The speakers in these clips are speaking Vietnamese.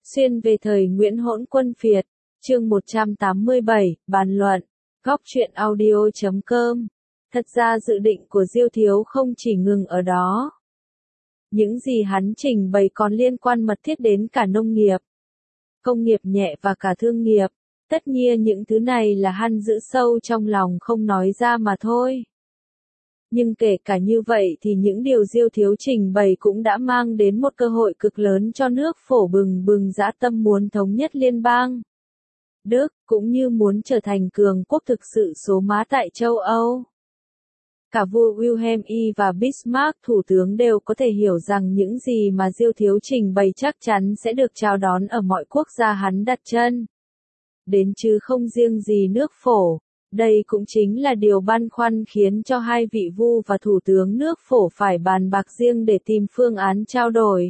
Xuyên về thời Nguyễn Hỗn Quân Phiệt, chương 187, bàn luận, góc truyện audio.com. Thật ra dự định của Diêu Thiếu không chỉ ngừng ở đó. Những gì hắn trình bày còn liên quan mật thiết đến cả nông nghiệp, công nghiệp nhẹ và cả thương nghiệp. Tất nhiên những thứ này là hắn giữ sâu trong lòng không nói ra mà thôi. Nhưng kể cả như vậy thì những điều Diêu Thiếu trình bày cũng đã mang đến một cơ hội cực lớn cho nước Phổ bừng bừng dã tâm muốn thống nhất liên bang Đức, cũng như muốn trở thành cường quốc thực sự số má tại châu Âu. Cả vua Wilhelm I và Bismarck thủ tướng đều có thể hiểu rằng những gì mà Diêu Thiếu trình bày chắc chắn sẽ được chào đón ở mọi quốc gia hắn đặt chân. Đến chứ không riêng gì nước Phổ. Đây cũng chính là điều băn khoăn khiến cho hai vị vua và thủ tướng nước Phổ phải bàn bạc riêng để tìm phương án trao đổi.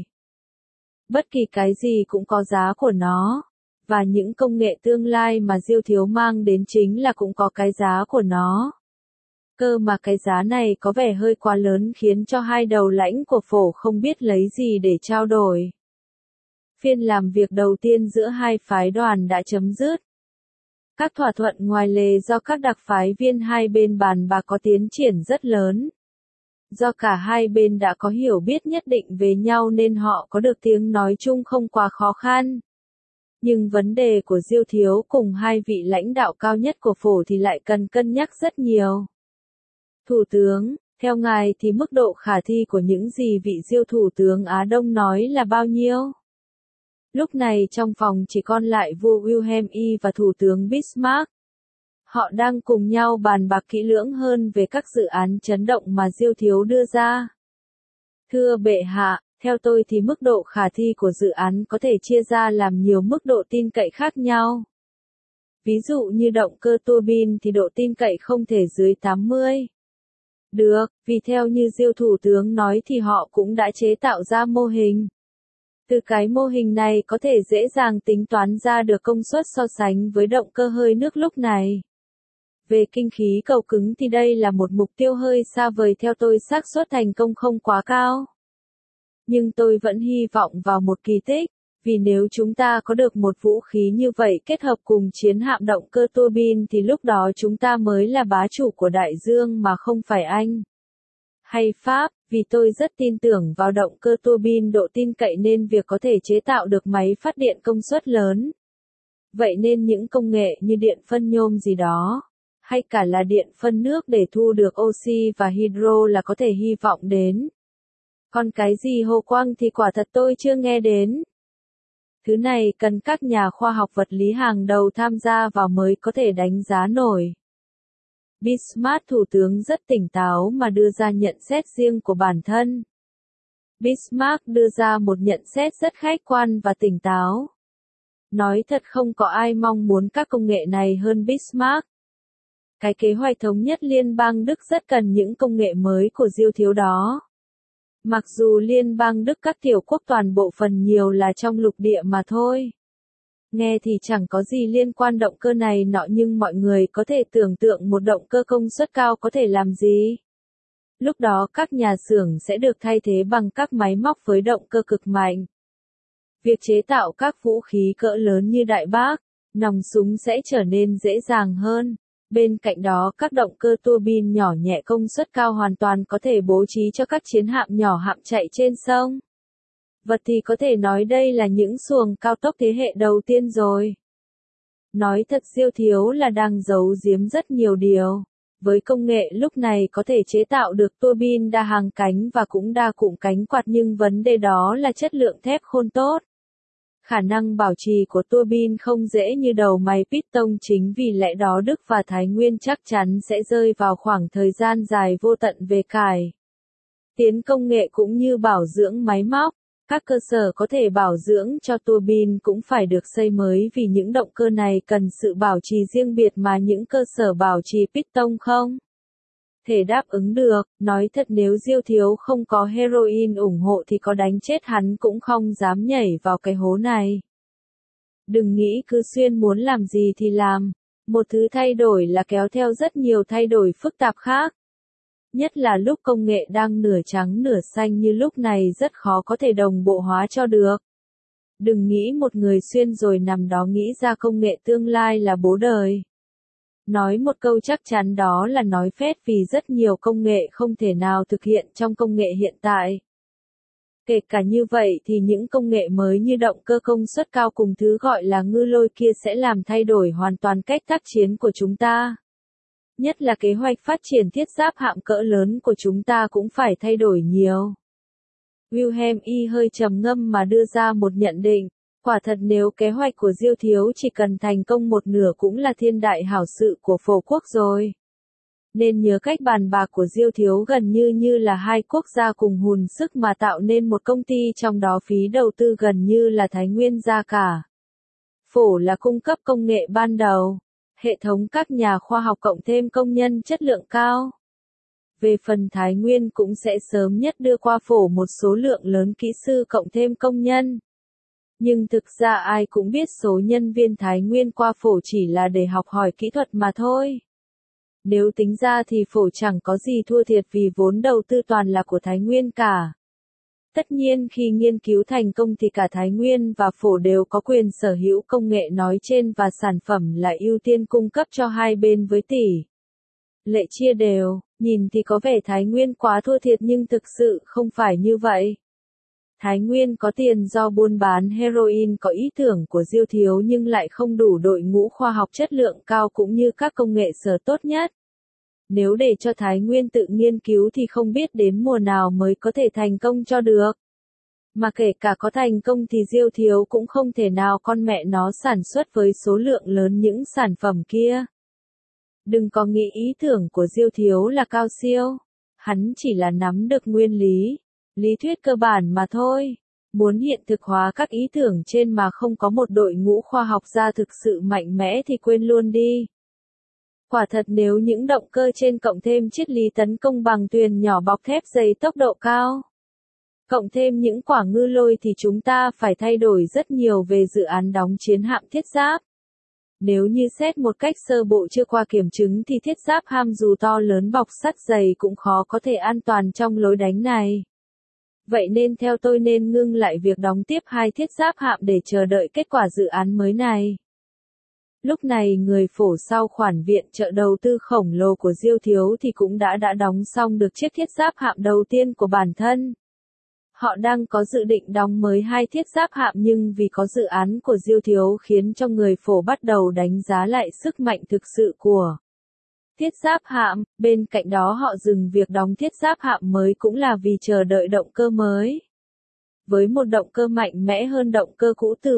Bất kỳ cái gì cũng có giá của nó, và những công nghệ tương lai mà Diêu Thiếu mang đến chính là cũng có cái giá của nó. Cơ mà cái giá này có vẻ hơi quá lớn khiến cho hai đầu lãnh của Phổ không biết lấy gì để trao đổi. Phiên làm việc đầu tiên giữa hai phái đoàn đã chấm dứt. Các thỏa thuận ngoài lề do các đặc phái viên hai bên bàn bạc có tiến triển rất lớn. Do cả hai bên đã có hiểu biết nhất định về nhau nên họ có được tiếng nói chung không quá khó khăn. Nhưng vấn đề của Diêu Thiếu cùng hai vị lãnh đạo cao nhất của Phổ thì lại cần cân nhắc rất nhiều. Thủ tướng, theo ngài thì mức độ khả thi của những gì vị Diêu Thủ tướng Á Đông nói là bao nhiêu? Lúc này trong phòng chỉ còn lại vua Wilhelm I và Thủ tướng Bismarck. Họ đang cùng nhau bàn bạc kỹ lưỡng hơn về các dự án chấn động mà Diêu Thiếu đưa ra. Thưa bệ hạ, theo tôi thì mức độ khả thi của dự án có thể chia ra làm nhiều mức độ tin cậy khác nhau. Ví dụ như động cơ tua bin thì độ tin cậy không thể dưới 80. Được, vì theo như Diêu Thủ tướng nói thì họ cũng đã chế tạo ra mô hình. Từ cái mô hình này có thể dễ dàng tính toán ra được công suất so sánh với động cơ hơi nước lúc này. Về kinh khí cầu cứng thì đây là một mục tiêu hơi xa vời theo tôi xác suất thành công không quá cao. Nhưng tôi vẫn hy vọng vào một kỳ tích, vì nếu chúng ta có được một vũ khí như vậy kết hợp cùng chiến hạm động cơ tua bin thì lúc đó chúng ta mới là bá chủ của đại dương mà không phải Anh hay Pháp, vì tôi rất tin tưởng vào động cơ tua bin độ tin cậy nên việc có thể chế tạo được máy phát điện công suất lớn. Vậy nên những công nghệ như điện phân nhôm gì đó, hay cả là điện phân nước để thu được oxy và hydro là có thể hy vọng đến. Còn cái gì hồ quang thì quả thật tôi chưa nghe đến. Thứ này cần các nhà khoa học vật lý hàng đầu tham gia vào mới có thể đánh giá nổi. Bismarck thủ tướng rất tỉnh táo mà đưa ra nhận xét riêng của bản thân. Bismarck đưa ra một nhận xét rất khách quan và tỉnh táo. Nói thật không có ai mong muốn các công nghệ này hơn Bismarck. Cái kế hoạch thống nhất liên bang Đức rất cần những công nghệ mới của Diêu Thiếu đó. Mặc dù liên bang Đức các tiểu quốc toàn bộ phần nhiều là trong lục địa mà thôi. Nghe thì chẳng có gì liên quan động cơ này nọ nhưng mọi người có thể tưởng tượng một động cơ công suất cao có thể làm gì. Lúc đó các nhà xưởng sẽ được thay thế bằng các máy móc với động cơ cực mạnh. Việc chế tạo các vũ khí cỡ lớn như đại bác, nòng súng sẽ trở nên dễ dàng hơn. Bên cạnh đó các động cơ tua bin nhỏ nhẹ công suất cao hoàn toàn có thể bố trí cho các chiến hạm nhỏ hạm chạy trên sông. Vật thì có thể nói đây là những xuồng cao tốc thế hệ đầu tiên rồi. Nói thật Diêu Thiếu là đang giấu giếm rất nhiều điều. Với công nghệ lúc này có thể chế tạo được tua bin đa hàng cánh và cũng đa cụm cánh quạt nhưng vấn đề đó là chất lượng thép khôn tốt. Khả năng bảo trì của tua bin không dễ như đầu máy piston chính vì lẽ đó Đức và Thái Nguyên chắc chắn sẽ rơi vào khoảng thời gian dài vô tận về cải tiến công nghệ cũng như bảo dưỡng máy móc. Các cơ sở có thể bảo dưỡng cho tua bin cũng phải được xây mới vì những động cơ này cần sự bảo trì riêng biệt mà những cơ sở bảo trì piston không thể đáp ứng được. Nói thật nếu Diêu Thiếu không có heroin ủng hộ thì có đánh chết hắn cũng không dám nhảy vào cái hố này. Đừng nghĩ cứ xuyên muốn làm gì thì làm. Một thứ thay đổi là kéo theo rất nhiều thay đổi phức tạp khác. Nhất là lúc công nghệ đang nửa trắng nửa xanh như lúc này rất khó có thể đồng bộ hóa cho được. Đừng nghĩ một người xuyên rồi nằm đó nghĩ ra công nghệ tương lai là bố đời. Nói một câu chắc chắn đó là nói phét vì rất nhiều công nghệ không thể nào thực hiện trong công nghệ hiện tại. Kể cả như vậy thì những công nghệ mới như động cơ công suất cao cùng thứ gọi là ngư lôi kia sẽ làm thay đổi hoàn toàn cách tác chiến của chúng ta. Nhất là kế hoạch phát triển thiết giáp hạm cỡ lớn của chúng ta cũng phải thay đổi nhiều. Wilhelm Y hơi trầm ngâm mà đưa ra một nhận định. Quả thật nếu kế hoạch của Diêu Thiếu chỉ cần thành công một nửa cũng là thiên đại hảo sự của phổ quốc rồi. Nên nhớ cách bàn bạc của Diêu Thiếu gần như là hai quốc gia cùng hùn sức mà tạo nên một công ty trong đó phí đầu tư gần như là Thái Nguyên ra cả. Phổ là cung cấp công nghệ ban đầu, hệ thống các nhà khoa học cộng thêm công nhân chất lượng cao. Về phần Thái Nguyên cũng sẽ sớm nhất đưa qua phổ một số lượng lớn kỹ sư cộng thêm công nhân. Nhưng thực ra ai cũng biết số nhân viên Thái Nguyên qua phổ chỉ là để học hỏi kỹ thuật mà thôi. Nếu tính ra thì phổ chẳng có gì thua thiệt vì vốn đầu tư toàn là của Thái Nguyên cả. Tất nhiên khi nghiên cứu thành công thì cả Thái Nguyên và phổ đều có quyền sở hữu công nghệ nói trên và sản phẩm là ưu tiên cung cấp cho hai bên với tỷ lệ chia đều. Nhìn thì có vẻ Thái Nguyên quá thua thiệt nhưng thực sự không phải như vậy. Thái Nguyên có tiền do buôn bán heroin, có ý tưởng của Diêu Thiếu nhưng lại không đủ đội ngũ khoa học chất lượng cao cũng như các công nghệ sở tốt nhất. Nếu để cho Thái Nguyên tự nghiên cứu thì không biết đến mùa nào mới có thể thành công cho được. Mà kể cả có thành công thì Diêu Thiếu cũng không thể nào con mẹ nó sản xuất với số lượng lớn những sản phẩm kia. Đừng có nghĩ ý tưởng của Diêu Thiếu là cao siêu. Hắn chỉ là nắm được nguyên lý, lý thuyết cơ bản mà thôi. Muốn hiện thực hóa các ý tưởng trên mà không có một đội ngũ khoa học gia thực sự mạnh mẽ thì quên luôn đi. Quả thật nếu những động cơ trên cộng thêm triết lý tấn công bằng thuyền nhỏ bọc thép dày tốc độ cao, cộng thêm những quả ngư lôi thì chúng ta phải thay đổi rất nhiều về dự án đóng chiến hạm thiết giáp. Nếu như xét một cách sơ bộ chưa qua kiểm chứng thì thiết giáp ham dù to lớn bọc sắt dày cũng khó có thể an toàn trong lối đánh này. Vậy nên theo tôi nên ngưng lại việc đóng tiếp hai thiết giáp hạm để chờ đợi kết quả dự án mới này. Lúc này người phổ sau khoản viện trợ đầu tư khổng lồ của Diêu Thiếu thì cũng đã đóng xong được chiếc thiết giáp hạm đầu tiên của bản thân. Họ đang có dự định đóng mới hai thiết giáp hạm nhưng vì có dự án của Diêu Thiếu khiến cho người phổ bắt đầu đánh giá lại sức mạnh thực sự của thiết giáp hạm. Bên cạnh đó họ dừng việc đóng thiết giáp hạm mới cũng là vì chờ đợi động cơ mới. Với một động cơ mạnh mẽ hơn động cơ cũ từ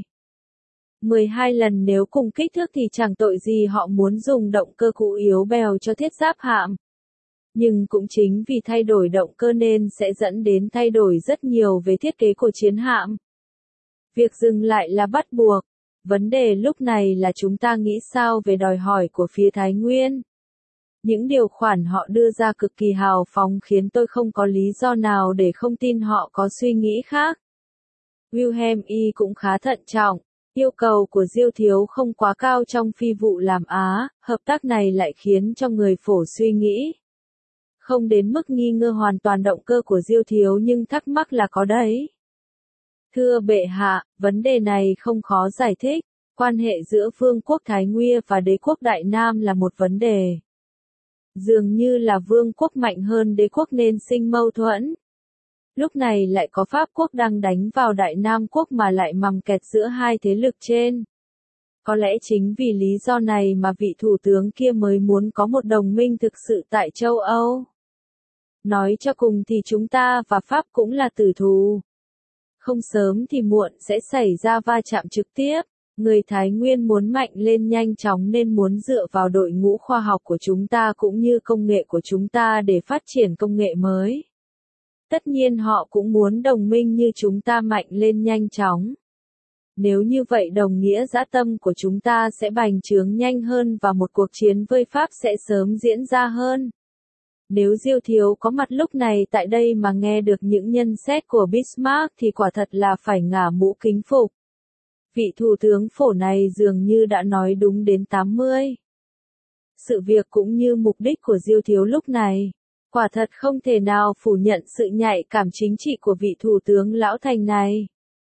12 lần nếu cùng kích thước thì chẳng tội gì họ muốn dùng động cơ cũ yếu bèo cho thiết giáp hạm. Nhưng cũng chính vì thay đổi động cơ nên sẽ dẫn đến thay đổi rất nhiều về thiết kế của chiến hạm. Việc dừng lại là bắt buộc. Vấn đề lúc này là chúng ta nghĩ sao về đòi hỏi của phía Thái Nguyên. Những điều khoản họ đưa ra cực kỳ hào phóng khiến tôi không có lý do nào để không tin họ có suy nghĩ khác. Wilhelm Y cũng khá thận trọng. Yêu cầu của Diêu Thiếu không quá cao trong phi vụ làm Á, hợp tác này lại khiến cho người phổ suy nghĩ. Không đến mức nghi ngờ hoàn toàn động cơ của Diêu Thiếu nhưng thắc mắc là có đấy. Thưa bệ hạ, vấn đề này không khó giải thích. Quan hệ giữa vương quốc Thái Nguyên và đế quốc Đại Nam là một vấn đề. Dường như là vương quốc mạnh hơn đế quốc nên sinh mâu thuẫn. Lúc này lại có Pháp quốc đang đánh vào Đại Nam quốc mà lại mằm kẹt giữa hai thế lực trên. Có lẽ chính vì lý do này mà vị thủ tướng kia mới muốn có một đồng minh thực sự tại châu Âu. Nói cho cùng thì chúng ta và Pháp cũng là tử thù. Không sớm thì muộn sẽ xảy ra va chạm trực tiếp. Người Thái Nguyên muốn mạnh lên nhanh chóng nên muốn dựa vào đội ngũ khoa học của chúng ta cũng như công nghệ của chúng ta để phát triển công nghệ mới. Tất nhiên họ cũng muốn đồng minh như chúng ta mạnh lên nhanh chóng. Nếu như vậy đồng nghĩa dã tâm của chúng ta sẽ bành trướng nhanh hơn và một cuộc chiến với Pháp sẽ sớm diễn ra hơn. Nếu Diêu Thiếu có mặt lúc này tại đây mà nghe được những nhận xét của Bismarck thì quả thật là phải ngả mũ kính phục. Vị thủ tướng phổ này dường như đã nói đúng đến 80. Sự việc cũng như mục đích của Diêu Thiếu lúc này. Quả thật không thể nào phủ nhận sự nhạy cảm chính trị của vị thủ tướng lão thành này.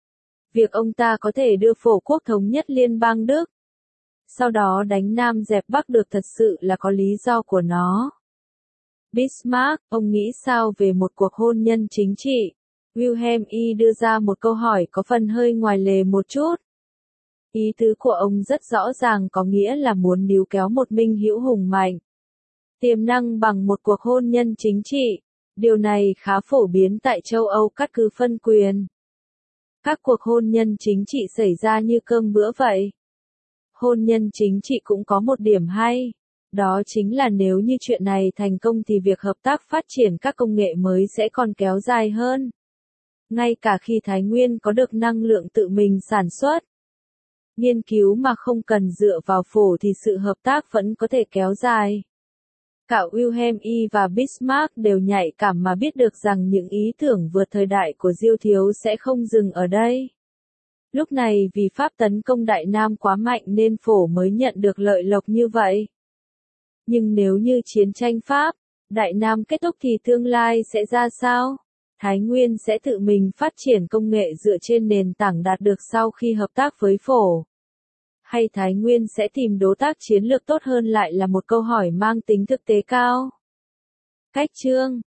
Việc ông ta có thể đưa phổ quốc thống nhất liên bang Đức, sau đó đánh Nam dẹp Bắc được thật sự là có lý do của nó. Bismarck, ông nghĩ sao về một cuộc hôn nhân chính trị? Wilhelm I đưa ra một câu hỏi có phần hơi ngoài lề một chút. Ý tứ của ông rất rõ ràng, có nghĩa là muốn níu kéo một minh hữu hùng mạnh, tiềm năng bằng một cuộc hôn nhân chính trị. Điều này khá phổ biến tại châu Âu cắt cứ phân quyền. Các cuộc hôn nhân chính trị xảy ra như cơm bữa vậy. Hôn nhân chính trị cũng có một điểm hay. Đó chính là nếu như chuyện này thành công thì việc hợp tác phát triển các công nghệ mới sẽ còn kéo dài hơn. Ngay cả khi Thái Nguyên có được năng lượng tự mình sản xuất, nghiên cứu mà không cần dựa vào phổ thì sự hợp tác vẫn có thể kéo dài. Cả Wilhelm I và Bismarck đều nhạy cảm mà biết được rằng những ý tưởng vượt thời đại của Diêu Thiếu sẽ không dừng ở đây. Lúc này vì Pháp tấn công Đại Nam quá mạnh nên phổ mới nhận được lợi lộc như vậy. Nhưng nếu như chiến tranh Pháp, Đại Nam kết thúc thì tương lai sẽ ra sao? Thái Nguyên sẽ tự mình phát triển công nghệ dựa trên nền tảng đạt được sau khi hợp tác với phổ. Hay Thái Nguyên sẽ tìm đối tác chiến lược tốt hơn lại là một câu hỏi mang tính thực tế cao. Cách chương